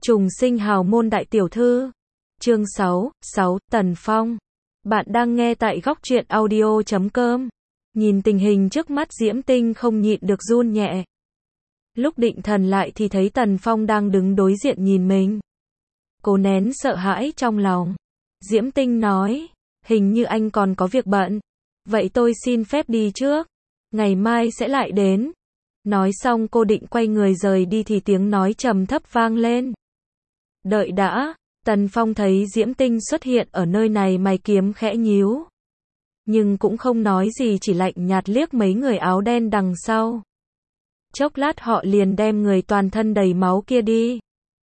Trùng sinh hào môn đại tiểu thư. Chương 6, Tần Phong. Bạn đang nghe tại góc truyện audio.com. Nhìn tình hình trước mắt Diễm Tinh không nhịn được run nhẹ. Lúc định thần lại thì thấy Tần Phong đang đứng đối diện nhìn mình. Cô nén sợ hãi trong lòng. Diễm Tinh nói, hình như anh còn có việc bận. Vậy tôi xin phép đi trước. Ngày mai sẽ lại đến. Nói xong cô định quay người rời đi thì tiếng nói trầm thấp vang lên. Đợi đã. Tần Phong thấy Diễm Tinh xuất hiện ở nơi này, mày kiếm khẽ nhíu. Nhưng cũng không nói gì, chỉ lạnh nhạt liếc mấy người áo đen đằng sau. Chốc lát họ liền đem người toàn thân đầy máu kia đi.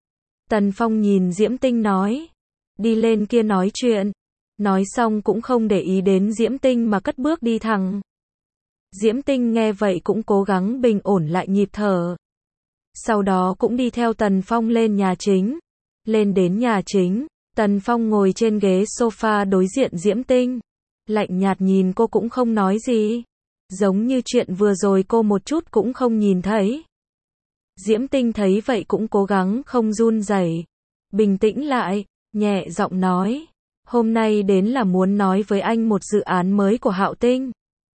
Tần Phong nhìn Diễm Tinh nói, đi lên kia nói chuyện. Nói xong cũng không để ý đến Diễm Tinh mà cất bước đi thẳng. Diễm Tinh nghe vậy cũng cố gắng bình ổn lại nhịp thở. Sau đó cũng đi theo Tần Phong lên nhà chính. Lên đến nhà chính, Tần Phong ngồi trên ghế sofa đối diện Diễm Tinh. Lạnh nhạt nhìn cô cũng không nói gì. Giống như chuyện vừa rồi cô một chút cũng không nhìn thấy. Diễm Tinh thấy vậy cũng cố gắng không run rẩy, bình tĩnh lại, nhẹ giọng nói. Hôm nay đến là muốn nói với anh một dự án mới của Hạo Tinh.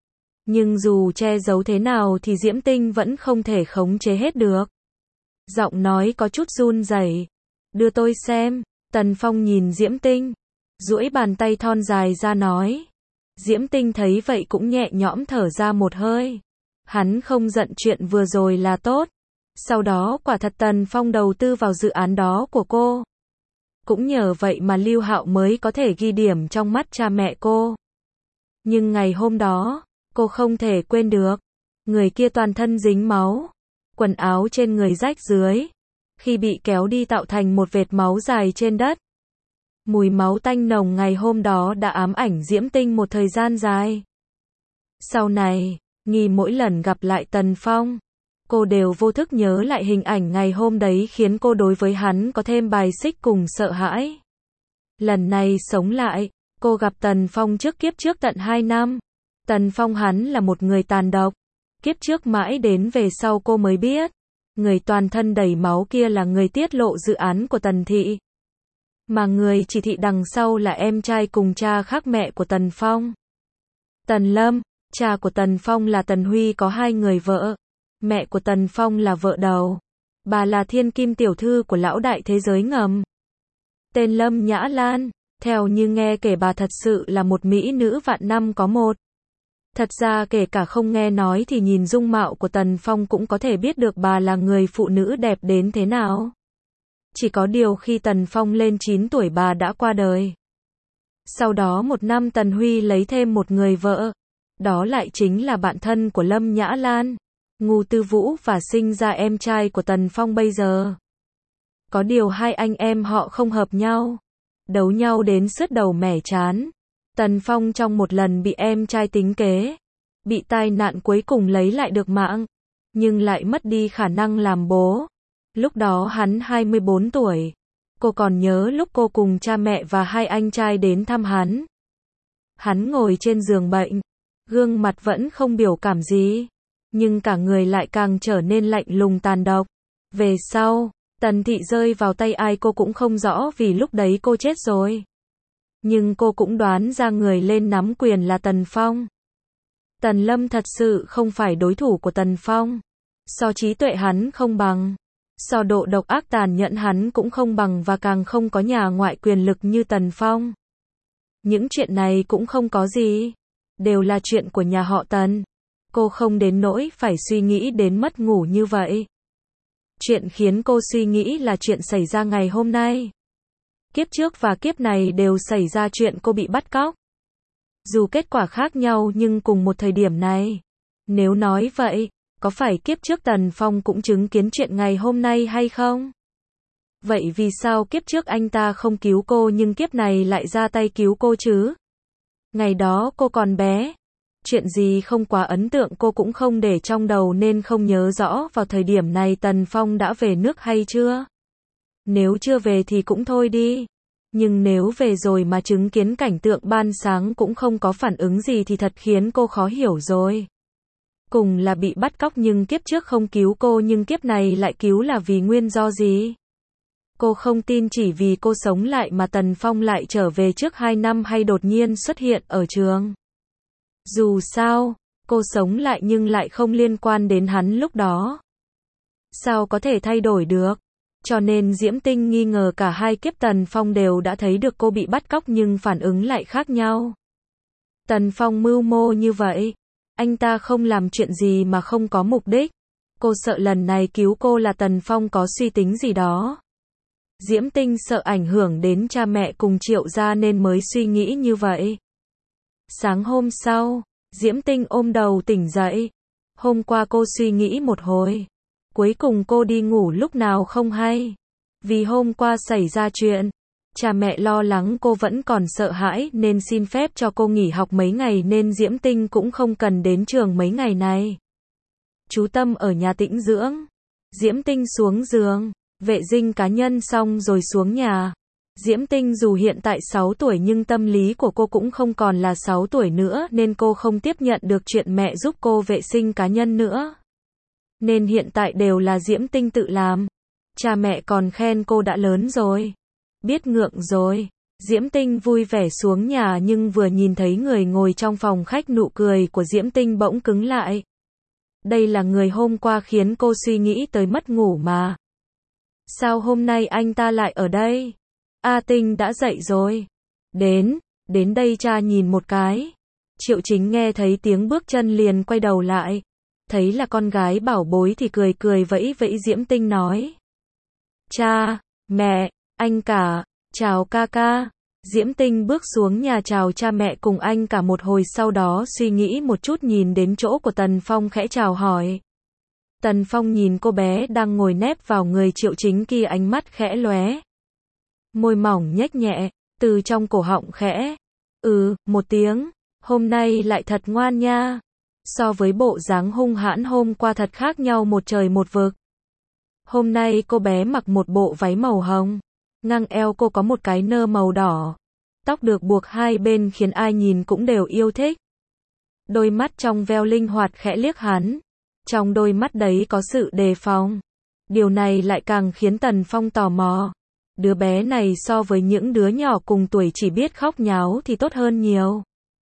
Nhưng dù che giấu thế nào thì Diễm Tinh vẫn không thể khống chế hết được. Giọng nói có chút run rẩy. Đưa tôi xem. Tần Phong nhìn Diễm Tinh, duỗi bàn tay thon dài ra nói. Diễm Tinh thấy vậy cũng nhẹ nhõm thở ra một hơi. Hắn không giận chuyện vừa rồi là tốt. Sau đó quả thật Tần Phong đầu tư vào dự án đó của cô. Cũng nhờ vậy mà Lưu Hạo mới có thể ghi điểm trong mắt cha mẹ cô. Nhưng ngày hôm đó, cô không thể quên được. Người kia toàn thân dính máu, quần áo trên người rách rưới. Khi bị kéo đi tạo thành một vệt máu dài trên đất. Mùi máu tanh nồng ngày hôm đó đã ám ảnh Diễm Tinh một thời gian dài. Sau này, mỗi lần gặp lại Tần Phong, cô đều vô thức nhớ lại hình ảnh ngày hôm đấy, khiến cô đối với hắn có thêm bài xích cùng sợ hãi. Lần này sống lại, cô gặp Tần Phong trước kiếp trước tận 2 năm. Tần Phong hắn là một người tàn độc. Kiếp trước mãi đến về sau cô mới biết. Người toàn thân đầy máu kia là người tiết lộ dự án của Tần Thị. Mà người chỉ thị đằng sau là em trai cùng cha khác mẹ của Tần Phong. Tần Lâm, cha của Tần Phong là Tần Huy, có 2 người vợ. Mẹ của Tần Phong là vợ đầu. Bà là thiên kim tiểu thư của lão đại thế giới ngầm. Tên Lâm Nhã Lan, theo như nghe kể bà thật sự là một mỹ nữ vạn năm có một. Thật ra kể cả không nghe nói thì nhìn dung mạo của Tần Phong cũng có thể biết được bà là người phụ nữ đẹp đến thế nào. Chỉ có điều khi Tần Phong lên 9 tuổi bà đã qua đời. Sau đó 1 năm Tần Huy lấy thêm một người vợ. Đó lại chính là bạn thân của Lâm Nhã Lan, Ngô Tư Vũ, và sinh ra em trai của Tần Phong bây giờ. Có điều 2 anh em họ không hợp nhau. Đấu nhau đến sứt đầu mẻ trán. Tần Phong trong một lần bị em trai tính kế. Bị tai nạn cuối cùng lấy lại được mạng. Nhưng lại mất đi khả năng làm bố. Lúc đó hắn 24 tuổi. Cô còn nhớ lúc cô cùng cha mẹ và 2 anh trai đến thăm hắn. Hắn ngồi trên giường bệnh. Gương mặt vẫn không biểu cảm gì. Nhưng cả người lại càng trở nên lạnh lùng tàn độc. Về sau, Tần Thị rơi vào tay ai cô cũng không rõ, vì lúc đấy cô chết rồi. Nhưng cô cũng đoán ra người lên nắm quyền là Tần Phong. Tần Lâm thật sự không phải đối thủ của Tần Phong. So trí tuệ hắn không bằng. So độ độc ác tàn nhẫn hắn cũng không bằng, và càng không có nhà ngoại quyền lực như Tần Phong. Những chuyện này cũng không có gì. Đều là chuyện của nhà họ Tần. Cô không đến nỗi phải suy nghĩ đến mất ngủ như vậy. Chuyện khiến cô suy nghĩ là chuyện xảy ra ngày hôm nay. Kiếp trước và kiếp này đều xảy ra chuyện cô bị bắt cóc. Dù kết quả khác nhau nhưng cùng một thời điểm này. Nếu nói vậy, có phải kiếp trước Tần Phong cũng chứng kiến chuyện ngày hôm nay hay không? Vậy vì sao kiếp trước anh ta không cứu cô nhưng kiếp này lại ra tay cứu cô chứ? Ngày đó cô còn bé. Chuyện gì không quá ấn tượng cô cũng không để trong đầu nên không nhớ rõ vào thời điểm này Tần Phong đã về nước hay chưa. Nếu chưa về thì cũng thôi đi. Nhưng nếu về rồi mà chứng kiến cảnh tượng ban sáng cũng không có phản ứng gì thì thật khiến cô khó hiểu rồi. Cùng là bị bắt cóc nhưng kiếp trước không cứu cô nhưng kiếp này lại cứu là vì nguyên do gì? Cô không tin chỉ vì cô sống lại mà Tần Phong lại trở về trước 2 năm hay đột nhiên xuất hiện ở trường. Dù sao, cô sống lại nhưng lại không liên quan đến hắn lúc đó. Sao có thể thay đổi được? Cho nên Diễm Tinh nghi ngờ cả hai kiếp Tần Phong đều đã thấy được cô bị bắt cóc nhưng phản ứng lại khác nhau. Tần Phong mưu mô như vậy. Anh ta không làm chuyện gì mà không có mục đích. Cô sợ lần này cứu cô là Tần Phong có suy tính gì đó. Diễm Tinh sợ ảnh hưởng đến cha mẹ cùng Triệu gia nên mới suy nghĩ như vậy. Sáng hôm sau, Diễm Tinh ôm đầu tỉnh dậy. Hôm qua cô suy nghĩ một hồi. Cuối cùng cô đi ngủ lúc nào không hay. Vì hôm qua xảy ra chuyện, cha mẹ lo lắng cô vẫn còn sợ hãi nên xin phép cho cô nghỉ học mấy ngày nên Diễm Tinh cũng không cần đến trường mấy ngày này. Chú Tâm ở nhà tĩnh dưỡng. Diễm Tinh xuống giường, vệ sinh cá nhân xong rồi xuống nhà. Diễm Tinh dù hiện tại 6 tuổi nhưng tâm lý của cô cũng không còn là 6 tuổi nữa nên cô không tiếp nhận được chuyện mẹ giúp cô vệ sinh cá nhân nữa. Nên hiện tại đều là Diễm Tinh tự làm. Cha mẹ còn khen cô đã lớn rồi. Biết ngượng rồi. Diễm Tinh vui vẻ xuống nhà nhưng vừa nhìn thấy người ngồi trong phòng khách nụ cười của Diễm Tinh bỗng cứng lại. Đây là người hôm qua khiến cô suy nghĩ tới mất ngủ mà. Sao hôm nay anh ta lại ở đây? A Tinh đã dậy rồi. Đến đây cha nhìn một cái. Triệu Chính nghe thấy tiếng bước chân liền quay đầu lại. Thấy là con gái bảo bối thì cười cười vẫy vẫy Diễm Tinh nói. Cha, mẹ, anh cả, chào ca ca. Diễm Tinh bước xuống nhà chào cha mẹ cùng anh cả một hồi sau đó suy nghĩ một chút nhìn đến chỗ của Tần Phong khẽ chào hỏi. Tần Phong nhìn cô bé đang ngồi nép vào người Triệu Chính kia ánh mắt khẽ lóe. Môi mỏng nhếch nhẹ, từ trong cổ họng khẽ. Một tiếng, hôm nay lại thật ngoan nha. So với bộ dáng hung hãn hôm qua thật khác nhau một trời một vực. Hôm nay cô bé mặc một bộ váy màu hồng. Ngang eo cô có một cái nơ màu đỏ. Tóc được buộc hai bên khiến ai nhìn cũng đều yêu thích. Đôi mắt trong veo linh hoạt khẽ liếc hắn. Trong đôi mắt đấy có sự đề phòng. Điều này lại càng khiến Tần Phong tò mò. Đứa bé này so với những đứa nhỏ cùng tuổi chỉ biết khóc nháo thì tốt hơn nhiều.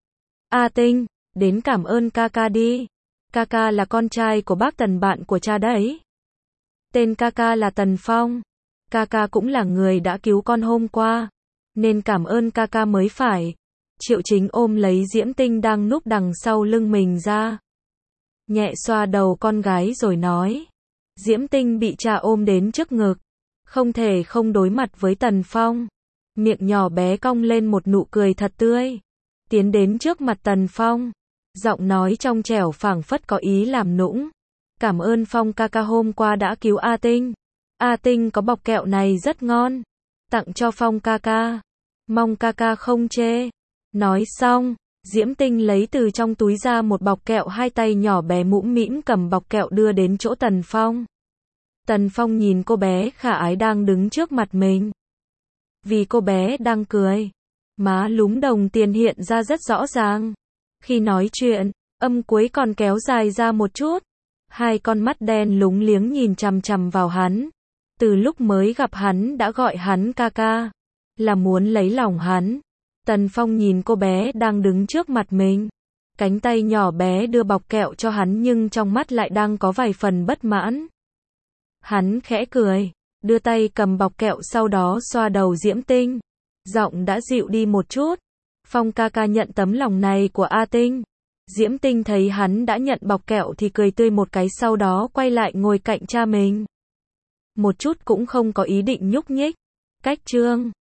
A Tinh, đến cảm ơn ca ca đi. Ca ca là con trai của bác Tần bạn của cha đấy. Tên ca ca là Tần Phong. Ca ca cũng là người đã cứu con hôm qua. Nên cảm ơn ca ca mới phải. Triệu Chính ôm lấy Diễm Tinh đang núp đằng sau lưng mình ra. Nhẹ xoa đầu con gái rồi nói. Diễm Tinh bị cha ôm đến trước ngực. Không thể không đối mặt với Tần Phong. Miệng nhỏ bé cong lên một nụ cười thật tươi. Tiến đến trước mặt Tần Phong. Giọng nói trong trẻo phảng phất có ý làm nũng. Cảm ơn Phong ca ca hôm qua đã cứu A Tinh. A Tinh có bọc kẹo này rất ngon. Tặng cho Phong ca ca. Mong ca ca không chê. Nói xong, Diễm Tinh lấy từ trong túi ra một bọc kẹo hai tay nhỏ bé mũm mĩm cầm bọc kẹo đưa đến chỗ Tần Phong. Tần Phong nhìn cô bé khả ái đang đứng trước mặt mình. Vì cô bé đang cười. Má lúm đồng tiền hiện ra rất rõ ràng. Khi nói chuyện, âm cuối còn kéo dài ra một chút. Hai con mắt đen lúng liếng nhìn chằm chằm vào hắn. Từ lúc mới gặp hắn đã gọi hắn ca ca. Là muốn lấy lòng hắn. Tần Phong nhìn cô bé đang đứng trước mặt mình. Cánh tay nhỏ bé đưa bọc kẹo cho hắn nhưng trong mắt lại đang có vài phần bất mãn. Hắn khẽ cười. Đưa tay cầm bọc kẹo sau đó xoa đầu Diễm Tinh. Giọng đã dịu đi một chút. Phong ca ca nhận tấm lòng này của A Tinh. Diễm Tinh thấy hắn đã nhận bọc kẹo thì cười tươi một cái sau đó quay lại ngồi cạnh cha mình. Một chút cũng không có ý định nhúc nhích. Cách chương